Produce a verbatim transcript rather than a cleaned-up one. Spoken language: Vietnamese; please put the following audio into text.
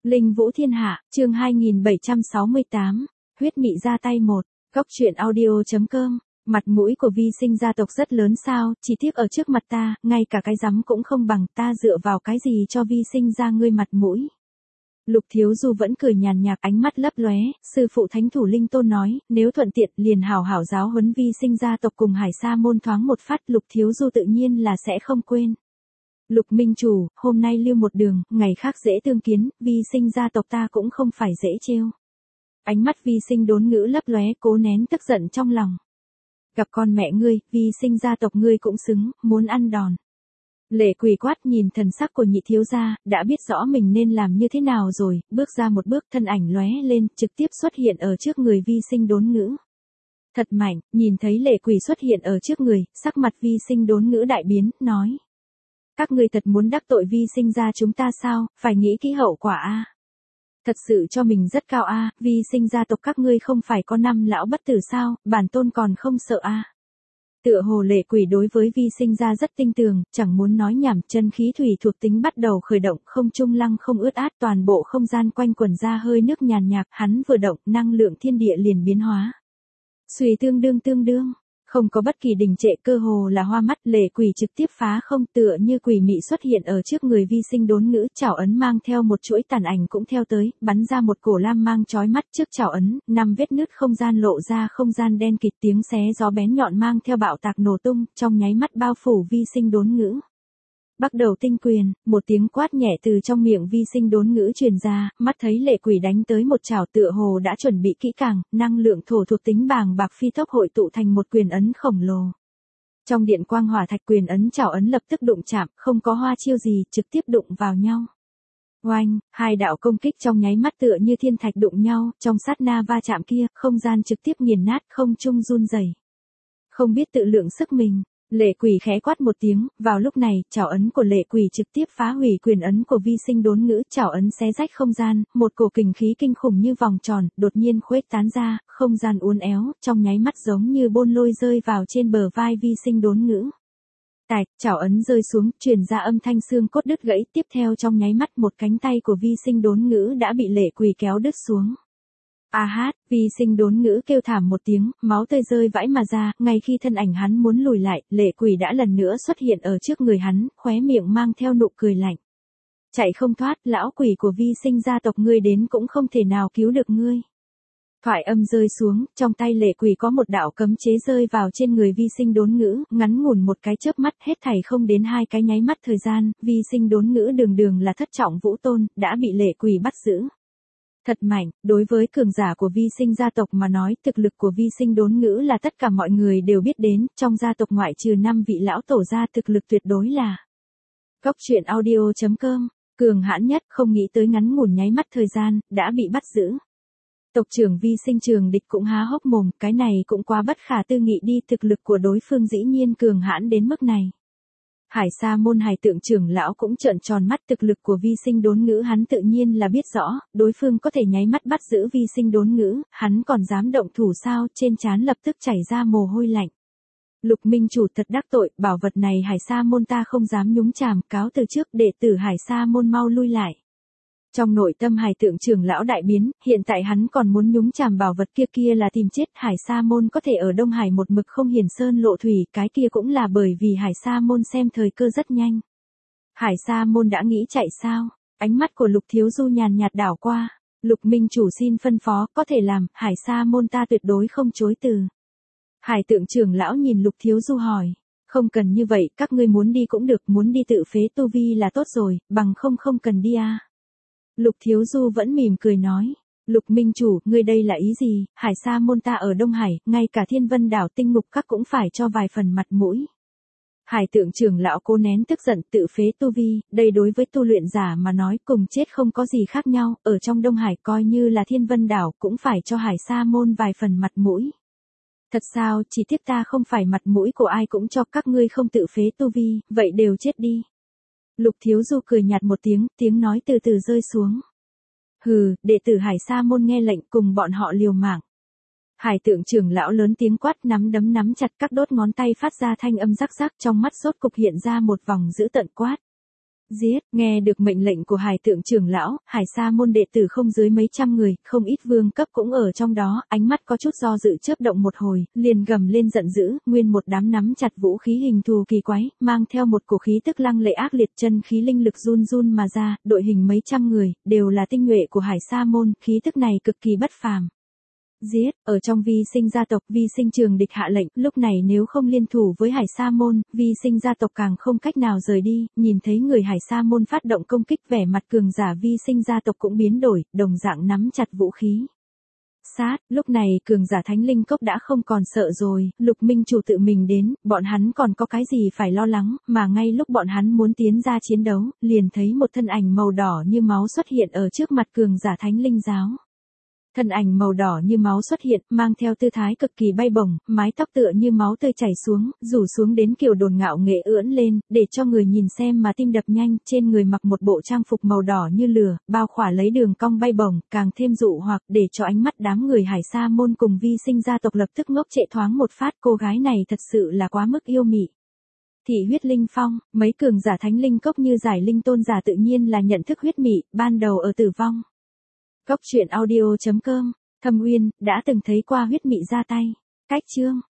Linh Vũ Thiên Hạ, chương hai nghìn bảy trăm sáu mươi tám, huyết mị ra tay một, góc truyện audio chấm com, mặt mũi của Vi Sinh gia tộc rất lớn sao, chỉ tiếc ở trước mặt ta, ngay cả cái rắm cũng không bằng, ta dựa vào cái gì cho Vi Sinh ra ngươi mặt mũi. Lục Thiếu Du vẫn cười nhàn nhạt, ánh mắt lấp lóe, sư phụ Thánh Thủ Linh Tôn nói, nếu thuận tiện liền hảo hảo giáo huấn Vi Sinh gia tộc cùng Hải Sa môn thoáng một phát, Lục Thiếu Du tự nhiên là sẽ không quên. Lục Minh Chủ, hôm nay lưu một đường, ngày khác dễ tương kiến, Vi Sinh gia tộc ta cũng không phải dễ trêu. Ánh mắt Vi Sinh đốn ngữ lấp lóe, cố nén tức giận trong lòng. Gặp con mẹ ngươi, Vi Sinh gia tộc ngươi cũng xứng, muốn ăn đòn. Lệ Quỳ quát nhìn thần sắc của nhị thiếu gia, đã biết rõ mình nên làm như thế nào rồi, bước ra một bước, thân ảnh lóe lên, trực tiếp xuất hiện ở trước người Vi Sinh đốn ngữ. Thật mạnh, nhìn thấy Lệ Quỳ xuất hiện ở trước người, sắc mặt Vi Sinh đốn ngữ đại biến, nói. Các ngươi thật muốn đắc tội Vi Sinh gia chúng ta sao, phải nghĩ kỹ hậu quả a. Thật sự cho mình rất cao a, Vi Sinh gia tộc các ngươi không phải có năm lão bất tử sao, bản tôn còn không sợ a. Tựa hồ Lệ Quỳ đối với Vi Sinh gia rất tinh tường, chẳng muốn nói nhảm, chân khí thủy thuộc tính bắt đầu khởi động, không trung lăng không ướt át, toàn bộ không gian quanh quẩn ra hơi nước nhàn nhạt, hắn vừa động, năng lượng thiên địa liền biến hóa. Xuy tương đương tương đương. Không có bất kỳ đình trệ, cơ hồ là hoa mắt. Lệ Quỳ trực tiếp phá không, tựa như quỷ mị xuất hiện ở trước người Vi Sinh đốn ngữ, chảo ấn mang theo một chuỗi tàn ảnh cũng theo tới, bắn ra một cổ lam mang chói mắt. Trước chảo ấn, năm vết nứt không gian lộ ra, không gian đen kịt, tiếng xé gió bén nhọn mang theo bạo tạc nổ tung, trong nháy mắt bao phủ Vi Sinh đốn ngữ. Bắt đầu tinh quyền, một tiếng quát nhẹ từ trong miệng Vi Sinh đốn ngữ truyền ra, mắt thấy Lệ Quỳ đánh tới một chảo, tựa hồ đã chuẩn bị kỹ càng, năng lượng thổ thuộc tính bàng bạc phi tốc hội tụ thành một quyền ấn khổng lồ. Trong điện quang hỏa thạch, quyền ấn chảo ấn lập tức đụng chạm, không có hoa chiêu gì, trực tiếp đụng vào nhau. Oanh, hai đạo công kích trong nháy mắt tựa như thiên thạch đụng nhau, trong sát na va chạm kia, không gian trực tiếp nghiền nát, không trung run rẩy. Không biết tự lượng sức mình. Lệ Quỳ khẽ quát một tiếng, vào lúc này, chảo ấn của Lệ Quỳ trực tiếp phá hủy quyền ấn của Vi Sinh đốn ngữ, chảo ấn xé rách không gian, một cổ kình khí kinh khủng như vòng tròn, đột nhiên khuếch tán ra, không gian uốn éo, trong nháy mắt giống như bôn lôi rơi vào trên bờ vai Vi Sinh đốn ngữ. Tạch, chảo ấn rơi xuống, truyền ra âm thanh xương cốt đứt gãy, tiếp theo trong nháy mắt một cánh tay của Vi Sinh đốn ngữ đã bị Lệ Quỳ kéo đứt xuống. A hát, Vi Sinh đốn ngữ kêu thảm một tiếng, máu tươi rơi vãi mà ra, ngay khi thân ảnh hắn muốn lùi lại, Lệ Quỳ đã lần nữa xuất hiện ở trước người hắn, khóe miệng mang theo nụ cười lạnh. Chạy không thoát, lão quỷ của Vi Sinh gia tộc ngươi đến cũng không thể nào cứu được ngươi. Thoại âm rơi xuống, trong tay Lệ Quỳ có một đạo cấm chế rơi vào trên người Vi Sinh đốn ngữ, ngắn ngủn một cái chớp mắt, hết thảy không đến hai cái nháy mắt thời gian, Vi Sinh đốn ngữ đường đường là thất trọng vũ tôn, đã bị Lệ Quỳ bắt giữ. Thật mạnh, đối với cường giả của Vi Sinh gia tộc mà nói, thực lực của Vi Sinh đốn ngữ là tất cả mọi người đều biết đến, trong gia tộc ngoại trừ năm vị lão tổ gia, thực lực tuyệt đối là. Góc truyện audio chấm com, cường hãn nhất, không nghĩ tới ngắn ngủn nháy mắt thời gian, đã bị bắt giữ. Tộc trưởng Vi Sinh Trường Địch cũng há hốc mồm, cái này cũng quá bất khả tư nghị đi, thực lực của đối phương dĩ nhiên cường hãn đến mức này. Hải Sa môn Hải Tượng trưởng lão cũng trợn tròn mắt, thực lực của Vi Sinh đốn ngữ hắn tự nhiên là biết rõ, đối phương có thể nháy mắt bắt giữ Vi Sinh đốn ngữ, hắn còn dám động thủ sao, trên trán lập tức chảy ra mồ hôi lạnh. Lục Minh Chủ thật đắc tội, bảo vật này Hải Sa môn ta không dám nhúng chàm, cáo từ trước, đệ tử Hải Sa môn mau lui lại. Trong nội tâm Hải Tượng trưởng lão đại biến, hiện tại hắn còn muốn nhúng chàm bảo vật kia kia là tìm chết. Hải Sa môn có thể ở Đông Hải một mực không hiển sơn lộ thủy, cái kia cũng là bởi vì Hải Sa môn xem thời cơ rất nhanh. Hải Sa môn đã nghĩ chạy sao? Ánh mắt của Lục Thiếu Du nhàn nhạt đảo qua. Lục Minh Chủ xin phân phó, có thể làm, Hải Sa môn ta tuyệt đối không chối từ. Hải Tượng trưởng lão nhìn Lục Thiếu Du hỏi. Không cần như vậy, các ngươi muốn đi cũng được, muốn đi tự phế tu vi là tốt rồi, bằng không không cần đi à. Lục Thiếu Du vẫn mỉm cười nói, Lục Minh Chủ, ngươi đây là ý gì, Hải Sa môn ta ở Đông Hải, ngay cả Thiên Vân đảo tinh ngục các cũng phải cho vài phần mặt mũi. Hải Tượng trưởng lão cố nén tức giận, tự phế tu vi, đây đối với tu luyện giả mà nói cùng chết không có gì khác nhau, ở trong Đông Hải coi như là Thiên Vân đảo cũng phải cho Hải Sa môn vài phần mặt mũi. Thật sao, chỉ tiếc ta không phải mặt mũi của ai cũng cho, các ngươi không tự phế tu vi, vậy đều chết đi. Lục Thiếu Du cười nhạt một tiếng, tiếng nói từ từ rơi xuống. Hừ, đệ tử Hải Sa môn nghe lệnh, cùng bọn họ liều mạng. Hải Tượng trưởng lão lớn tiếng quát, nắm đấm nắm chặt, các đốt ngón tay phát ra thanh âm rắc rắc, trong mắt sốt cục hiện ra một vòng dữ tợn quát. Giết, nghe được mệnh lệnh của Hải Tượng trưởng lão, Hải Sa môn đệ tử không dưới mấy trăm người, không ít vương cấp cũng ở trong đó, ánh mắt có chút do dự chớp động một hồi, liền gầm lên giận dữ, nguyên một đám nắm chặt vũ khí hình thù kỳ quái, mang theo một cổ khí tức lăng lệ ác liệt, chân khí linh lực run run mà ra, đội hình mấy trăm người, đều là tinh nhuệ của Hải Sa môn, khí tức này cực kỳ bất phàm. Giết, ở trong Vi Sinh gia tộc, Vi Sinh trường địch hạ lệnh, lúc này nếu không liên thủ với Hải Sa môn, Vi Sinh gia tộc càng không cách nào rời đi, nhìn thấy người Hải Sa môn phát động công kích, vẻ mặt cường giả Vi Sinh gia tộc cũng biến đổi, đồng dạng nắm chặt vũ khí. Sát, lúc này cường giả Thánh Linh Cốc đã không còn sợ rồi, Lục Minh chủ tự mình đến, bọn hắn còn có cái gì phải lo lắng, mà ngay lúc bọn hắn muốn tiến ra chiến đấu, liền thấy một thân ảnh màu đỏ như máu xuất hiện ở trước mặt cường giả Thánh Linh giáo. Thân ảnh màu đỏ như máu xuất hiện, mang theo tư thái cực kỳ bay bổng, mái tóc tựa như máu tươi chảy xuống, rủ xuống đến kiểu đồn ngạo nghệ ưỡn lên, để cho người nhìn xem mà tim đập nhanh, trên người mặc một bộ trang phục màu đỏ như lửa, bao khỏa lấy đường cong bay bổng, càng thêm dụ hoặc để cho ánh mắt đám người Hải Sa môn cùng Vi Sinh gia tộc lập tức ngốc trệ thoáng một phát, cô gái này thật sự là quá mức yêu mị. Thị huyết linh phong, mấy cường giả Thánh Linh Cốc như Giải Linh tôn giả tự nhiên là nhận thức huyết mị, ban đầu ở tử vong. Cốc truyện audio chấm com, Thâm Uyên, đã từng thấy qua huyết mị ra tay. Cách chương.